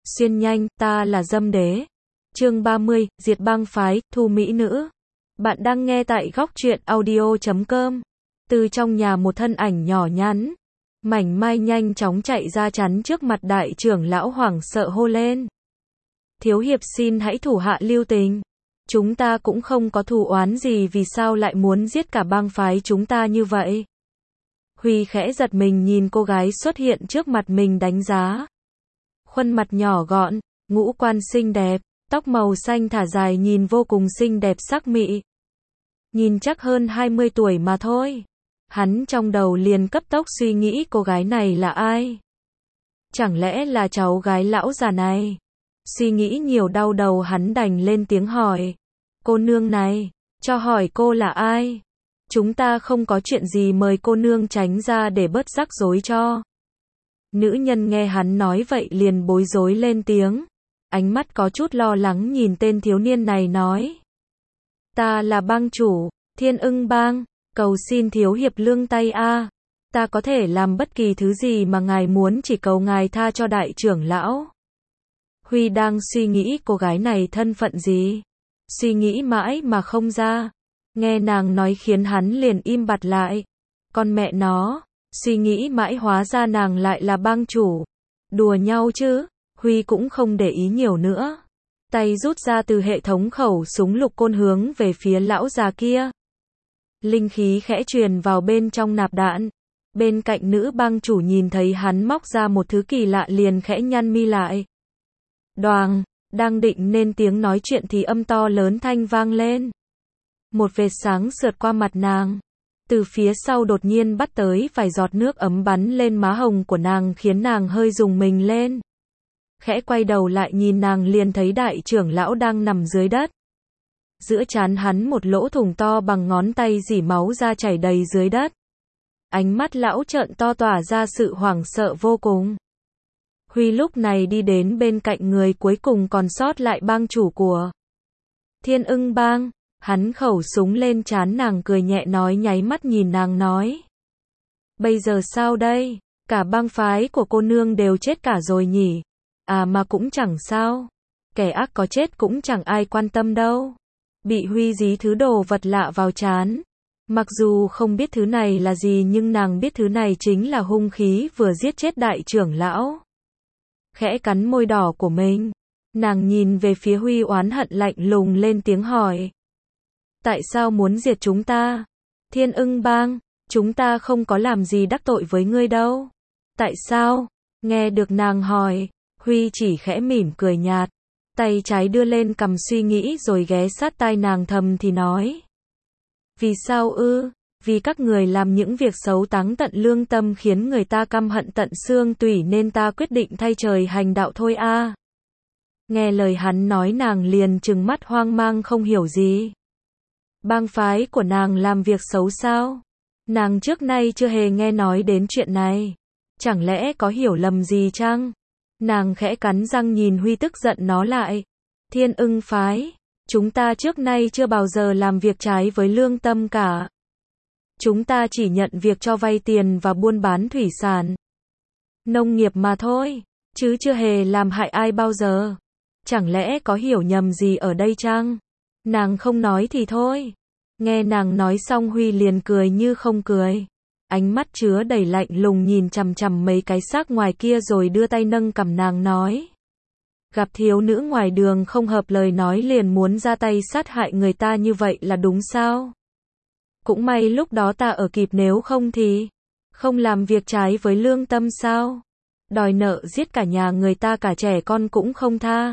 Xuyên nhanh, ta là Dâm Đế. Chương 30, diệt bang phái, thu mỹ nữ. Bạn đang nghe tại góc truyện audio.com. Từ trong nhà một thân ảnh nhỏ nhắn, mảnh mai nhanh chóng chạy ra chắn trước mặt đại trưởng lão, hoảng sợ hô lên. Thiếu hiệp xin hãy thủ hạ lưu tình. Chúng ta cũng không có thù oán gì, vì sao lại muốn giết cả bang phái chúng ta như vậy? Huy khẽ giật mình nhìn cô gái xuất hiện trước mặt mình, đánh giá. Khuôn mặt nhỏ gọn, ngũ quan xinh đẹp, tóc màu xanh thả dài nhìn vô cùng xinh đẹp sắc mị. Nhìn chắc hơn 20 tuổi mà thôi. Hắn trong đầu liền cấp tốc suy nghĩ cô gái này là ai? Chẳng lẽ là cháu gái lão già này? Suy nghĩ nhiều đau đầu, hắn đành lên tiếng hỏi. Cô nương này, cho hỏi cô là ai? Chúng ta không có chuyện gì, mời cô nương tránh ra để bớt rắc rối cho. Nữ nhân nghe hắn nói vậy liền bối rối lên tiếng. Ánh mắt có chút lo lắng nhìn tên thiếu niên này nói. Ta là bang chủ, Thiên Ưng Bang, cầu xin thiếu hiệp lương tay a. Ta có thể làm bất kỳ thứ gì mà ngài muốn, chỉ cầu ngài tha cho đại trưởng lão. Huy đang suy nghĩ cô gái này thân phận gì. Suy nghĩ mãi mà không ra. Nghe nàng nói khiến hắn liền im bặt lại. Con mẹ nó, suy nghĩ mãi hóa ra nàng lại là bang chủ. Đùa nhau chứ. Huy cũng không để ý nhiều nữa. Tay rút ra từ hệ thống khẩu súng lục côn hướng về phía lão già kia. Linh khí khẽ truyền vào bên trong nạp đạn. Bên cạnh nữ bang chủ nhìn thấy hắn móc ra một thứ kỳ lạ liền khẽ nhăn mi lại. Đoàng, đang định nên tiếng nói chuyện thì âm to lớn thanh vang lên. Một vệt sáng sượt qua mặt nàng. Từ phía sau đột nhiên bắt tới vài giọt nước ấm bắn lên má hồng của nàng khiến nàng hơi rùng mình lên. Khẽ quay đầu lại nhìn nàng liền thấy đại trưởng lão đang nằm dưới đất. Giữa trán hắn một lỗ thủng to bằng ngón tay, rỉ máu ra chảy đầy dưới đất. Ánh mắt lão trợn to tỏa ra sự hoảng sợ vô cùng. Huy lúc này đi đến bên cạnh người cuối cùng còn sót lại bang chủ của Thiên Ưng Bang. Hắn khẩu súng lên trán nàng cười nhẹ nói, nháy mắt nhìn nàng nói. Bây giờ sao đây? Cả bang phái của cô nương đều chết cả rồi nhỉ? À mà cũng chẳng sao. Kẻ ác có chết cũng chẳng ai quan tâm đâu. Bị Huy dí thứ đồ vật lạ vào trán. Mặc dù không biết thứ này là gì nhưng nàng biết thứ này chính là hung khí vừa giết chết đại trưởng lão. Khẽ cắn môi đỏ của mình. Nàng nhìn về phía Huy oán hận lạnh lùng lên tiếng hỏi. Tại sao muốn diệt chúng ta? Thiên Ưng Bang, chúng ta không có làm gì đắc tội với ngươi đâu. Tại sao? Nghe được nàng hỏi, Huy chỉ khẽ mỉm cười nhạt. Tay trái đưa lên cằm suy nghĩ rồi ghé sát tai nàng thầm thì nói. Vì sao ư? Vì các người làm những việc xấu táng tận lương tâm khiến người ta căm hận tận xương tủy nên ta quyết định thay trời hành đạo thôi a. Nghe lời hắn nói nàng liền trừng mắt hoang mang không hiểu gì. Bang phái của nàng làm việc xấu sao? Nàng trước nay chưa hề nghe nói đến chuyện này. Chẳng lẽ có hiểu lầm gì chăng? Nàng khẽ cắn răng nhìn Huy tức giận nó lại. Thiên Ưng phái, chúng ta trước nay chưa bao giờ làm việc trái với lương tâm cả. Chúng ta chỉ nhận việc cho vay tiền và buôn bán thủy sản. Nông nghiệp mà thôi, chứ chưa hề làm hại ai bao giờ. Chẳng lẽ có hiểu nhầm gì ở đây chăng? Nàng không nói thì thôi. Nghe nàng nói xong Huy liền cười như không cười. Ánh mắt chứa đầy lạnh lùng nhìn chằm chằm mấy cái xác ngoài kia rồi đưa tay nâng cằm nàng nói. Gặp thiếu nữ ngoài đường không hợp lời nói liền muốn ra tay sát hại người ta như vậy là đúng sao? Cũng may lúc đó ta ở kịp, nếu không thì không làm việc trái với lương tâm sao? Đòi nợ giết cả nhà người ta, cả trẻ con cũng không tha.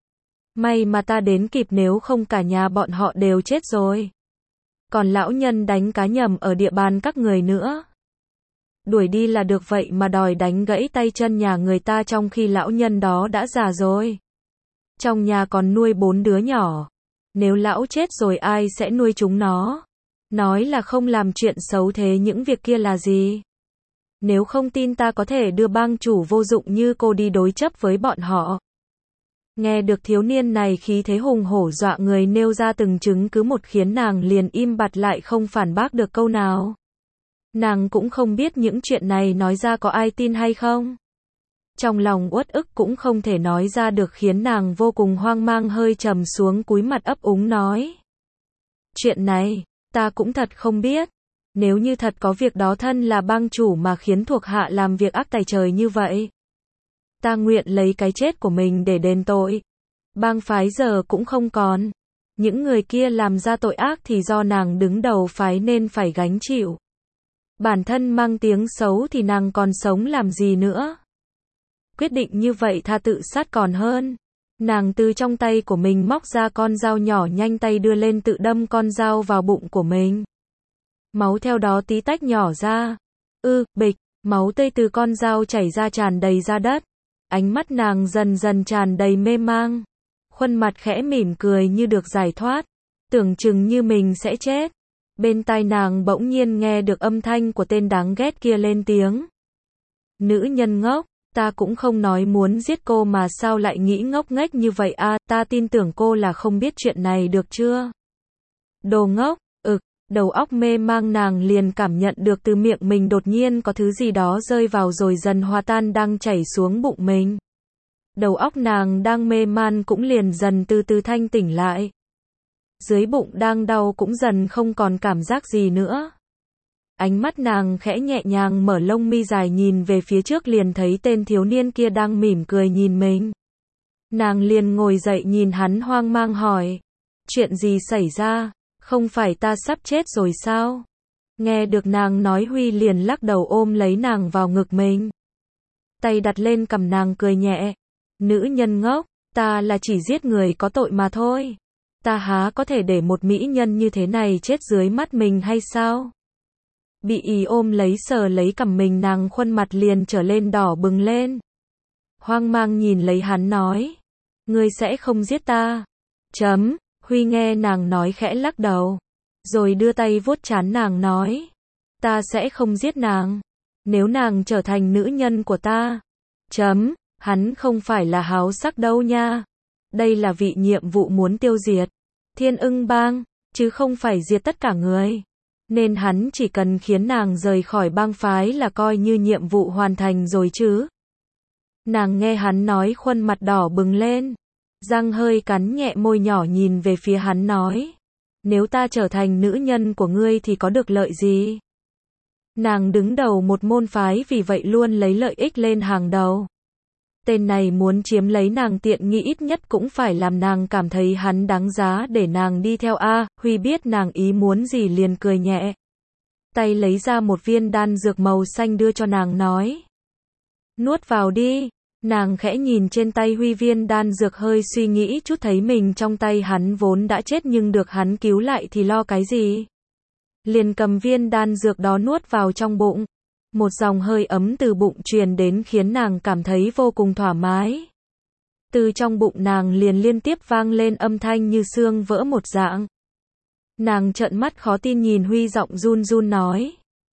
May mà ta đến kịp, nếu không cả nhà bọn họ đều chết rồi. Còn lão nhân đánh cá nhầm ở địa bàn các người nữa. Đuổi đi là được, vậy mà đòi đánh gãy tay chân nhà người ta trong khi lão nhân đó đã già rồi. Trong nhà còn nuôi 4 đứa nhỏ. Nếu lão chết rồi ai sẽ nuôi chúng nó? Nói là không làm chuyện xấu, thế những việc kia là gì? Nếu không tin ta có thể đưa bang chủ vô dụng như cô đi đối chấp với bọn họ. Nghe được thiếu niên này khí thế hùng hổ dọa người nêu ra từng chứng cứ một khiến nàng liền im bặt lại không phản bác được câu nào. Nàng cũng không biết những chuyện này nói ra có ai tin hay không. Trong lòng uất ức cũng không thể nói ra được khiến nàng vô cùng hoang mang hơi trầm xuống cúi mặt ấp úng nói. Chuyện này, ta cũng thật không biết. Nếu như thật có việc đó thân là bang chủ mà khiến thuộc hạ làm việc ác tày trời như vậy. Ta nguyện lấy cái chết của mình để đền tội. Bang phái giờ cũng không còn. Những người kia làm ra tội ác thì do nàng đứng đầu phái nên phải gánh chịu. Bản thân mang tiếng xấu thì nàng còn sống làm gì nữa. Quyết định như vậy tha tự sát còn hơn. Nàng từ trong tay của mình móc ra con dao nhỏ nhanh tay đưa lên tự đâm con dao vào bụng của mình. Máu theo đó tí tách nhỏ ra. Bịch, máu tươi từ con dao chảy ra tràn đầy ra đất. Ánh mắt nàng dần dần tràn đầy mê mang. Khuôn mặt khẽ mỉm cười như được giải thoát. Tưởng chừng như mình sẽ chết. Bên tai nàng bỗng nhiên nghe được âm thanh của tên đáng ghét kia lên tiếng. Nữ nhân ngốc, ta cũng không nói muốn giết cô mà sao lại nghĩ ngốc nghếch như vậy à, ta tin tưởng cô là không biết chuyện này được chưa? Đồ ngốc, đầu óc mê mang nàng liền cảm nhận được từ miệng mình đột nhiên có thứ gì đó rơi vào rồi dần hòa tan đang chảy xuống bụng mình. Đầu óc nàng đang mê man cũng liền dần từ từ thanh tỉnh lại. Dưới bụng đang đau cũng dần không còn cảm giác gì nữa. Ánh mắt nàng khẽ nhẹ nhàng mở lông mi dài nhìn về phía trước liền thấy tên thiếu niên kia đang mỉm cười nhìn mình. Nàng liền ngồi dậy nhìn hắn hoang mang hỏi. Chuyện gì xảy ra? Không phải ta sắp chết rồi sao? Nghe được nàng nói Huy liền lắc đầu ôm lấy nàng vào ngực mình. Tay đặt lên cằm nàng cười nhẹ. Nữ nhân ngốc, ta là chỉ giết người có tội mà thôi. Ta há có thể để một mỹ nhân như thế này chết dưới mắt mình hay sao? Bị ý ôm lấy sờ lấy cằm mình nàng khuôn mặt liền trở lên đỏ bừng lên. Hoang mang nhìn lấy hắn nói. Ngươi sẽ không giết ta. Huy nghe nàng nói khẽ lắc đầu. Rồi đưa tay vuốt trán nàng nói. Ta sẽ không giết nàng. Nếu nàng trở thành nữ nhân của ta. Hắn không phải là háo sắc đâu nha. Đây là vị nhiệm vụ muốn tiêu diệt Thiên Ưng Bang, chứ không phải diệt tất cả người. Nên hắn chỉ cần khiến nàng rời khỏi bang phái là coi như nhiệm vụ hoàn thành rồi chứ. Nàng nghe hắn nói khuôn mặt đỏ bừng lên. Răng hơi cắn nhẹ môi nhỏ nhìn về phía hắn nói. Nếu ta trở thành nữ nhân của ngươi thì có được lợi gì? Nàng đứng đầu một môn phái vì vậy luôn lấy lợi ích lên hàng đầu. Tên này muốn chiếm lấy nàng tiện nghi ít nhất cũng phải làm nàng cảm thấy hắn đáng giá để nàng đi theo a. Huy biết nàng ý muốn gì liền cười nhẹ. Tay lấy ra một viên đan dược màu xanh đưa cho nàng nói. Nuốt vào đi. Nàng khẽ nhìn trên tay Huy viên đan dược hơi suy nghĩ chút thấy mình trong tay hắn vốn đã chết nhưng được hắn cứu lại thì lo cái gì. Liền cầm viên đan dược đó nuốt vào trong bụng. Một dòng hơi ấm từ bụng truyền đến khiến nàng cảm thấy vô cùng thoải mái. Từ trong bụng nàng liền liên tiếp vang lên âm thanh như xương vỡ một dạng. Nàng trợn mắt khó tin nhìn Huy giọng run run nói.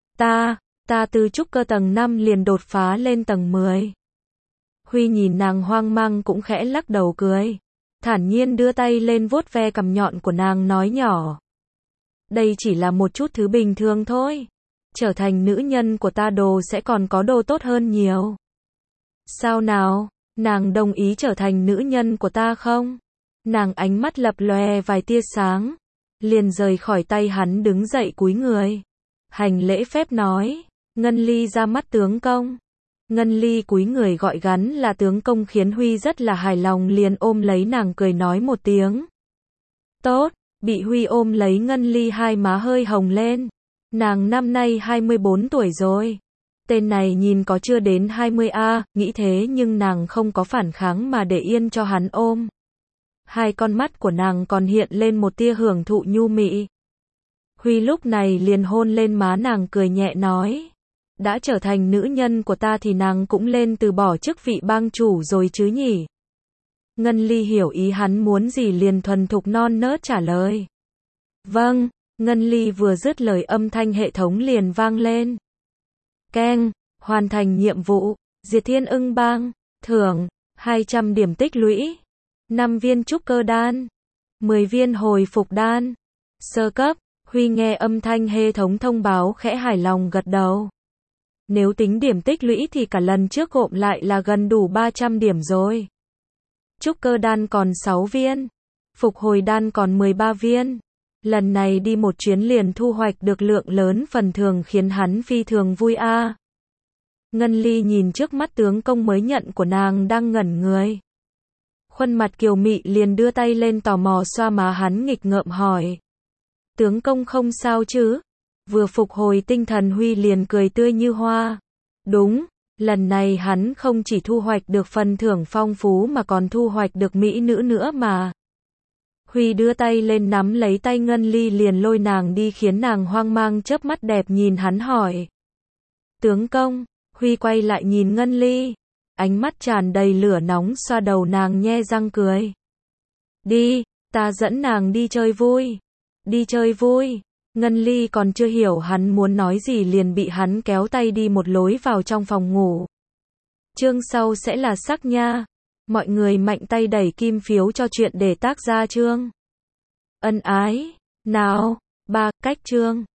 Ta từ trúc cơ tầng 5 liền đột phá lên tầng 10. Huy nhìn nàng hoang mang cũng khẽ lắc đầu cười. Thản nhiên đưa tay lên vuốt ve cằm nhọn của nàng nói nhỏ. Đây chỉ là một chút thứ bình thường thôi. Trở thành nữ nhân của ta đồ sẽ còn có đồ tốt hơn nhiều. Sao nào, nàng đồng ý trở thành nữ nhân của ta không? Nàng ánh mắt lập lòe vài tia sáng. Liền rời khỏi tay hắn đứng dậy cúi người. Hành lễ phép nói. Ngân Ly ra mắt tướng công. Ngân Ly cúi người gọi gắn là tướng công khiến Huy rất là hài lòng liền ôm lấy nàng cười nói một tiếng. Tốt, bị Huy ôm lấy Ngân Ly hai má hơi hồng lên. Nàng năm nay 24 tuổi rồi. Tên này nhìn có chưa đến 20 a, nghĩ thế nhưng nàng không có phản kháng mà để yên cho hắn ôm. Hai con mắt của nàng còn hiện lên một tia hưởng thụ nhu mị. Huy lúc này liền hôn lên má nàng cười nhẹ nói. Đã trở thành nữ nhân của ta thì nàng cũng lên từ bỏ chức vị bang chủ rồi chứ nhỉ? Ngân Ly hiểu ý hắn muốn gì liền thuần thục non nớt trả lời. Vâng, Ngân Ly vừa dứt lời âm thanh hệ thống liền vang lên. Keng, hoàn thành nhiệm vụ, diệt Thiên Ưng Bang, thưởng, 200 điểm tích lũy, 5 viên trúc cơ đan, 10 viên hồi phục đan, sơ cấp. Huy nghe âm thanh hệ thống thông báo khẽ hài lòng gật đầu. Nếu tính điểm tích lũy thì cả lần trước gộp lại là gần đủ 300 điểm rồi. Trúc cơ đan còn 6 viên. Phục hồi đan còn 13 viên. Lần này đi một chuyến liền thu hoạch được lượng lớn phần thưởng khiến hắn phi thường vui a. Ngân Ly nhìn trước mắt tướng công mới nhận của nàng đang ngẩn người. Khuôn mặt kiều mị liền đưa tay lên tò mò xoa má hắn nghịch ngợm hỏi. Tướng công không sao chứ? Vừa phục hồi tinh thần Huy liền cười tươi như hoa. Đúng, lần này hắn không chỉ thu hoạch được phần thưởng phong phú mà còn thu hoạch được mỹ nữ nữa mà. Huy đưa tay lên nắm lấy tay Ngân Ly liền lôi nàng đi khiến nàng hoang mang chớp mắt đẹp nhìn hắn hỏi. Tướng công, Huy quay lại nhìn Ngân Ly. Ánh mắt tràn đầy lửa nóng xoa đầu nàng nhe răng cười. Đi, ta dẫn nàng đi chơi vui. Đi chơi vui. Ngân Ly còn chưa hiểu hắn muốn nói gì liền bị hắn kéo tay đi một lối vào trong phòng ngủ. Chương sau sẽ là sắc nha. Mọi người mạnh tay đẩy kim phiếu cho chuyện để tác ra chương. Ân ái. Nào, 3, cách chương.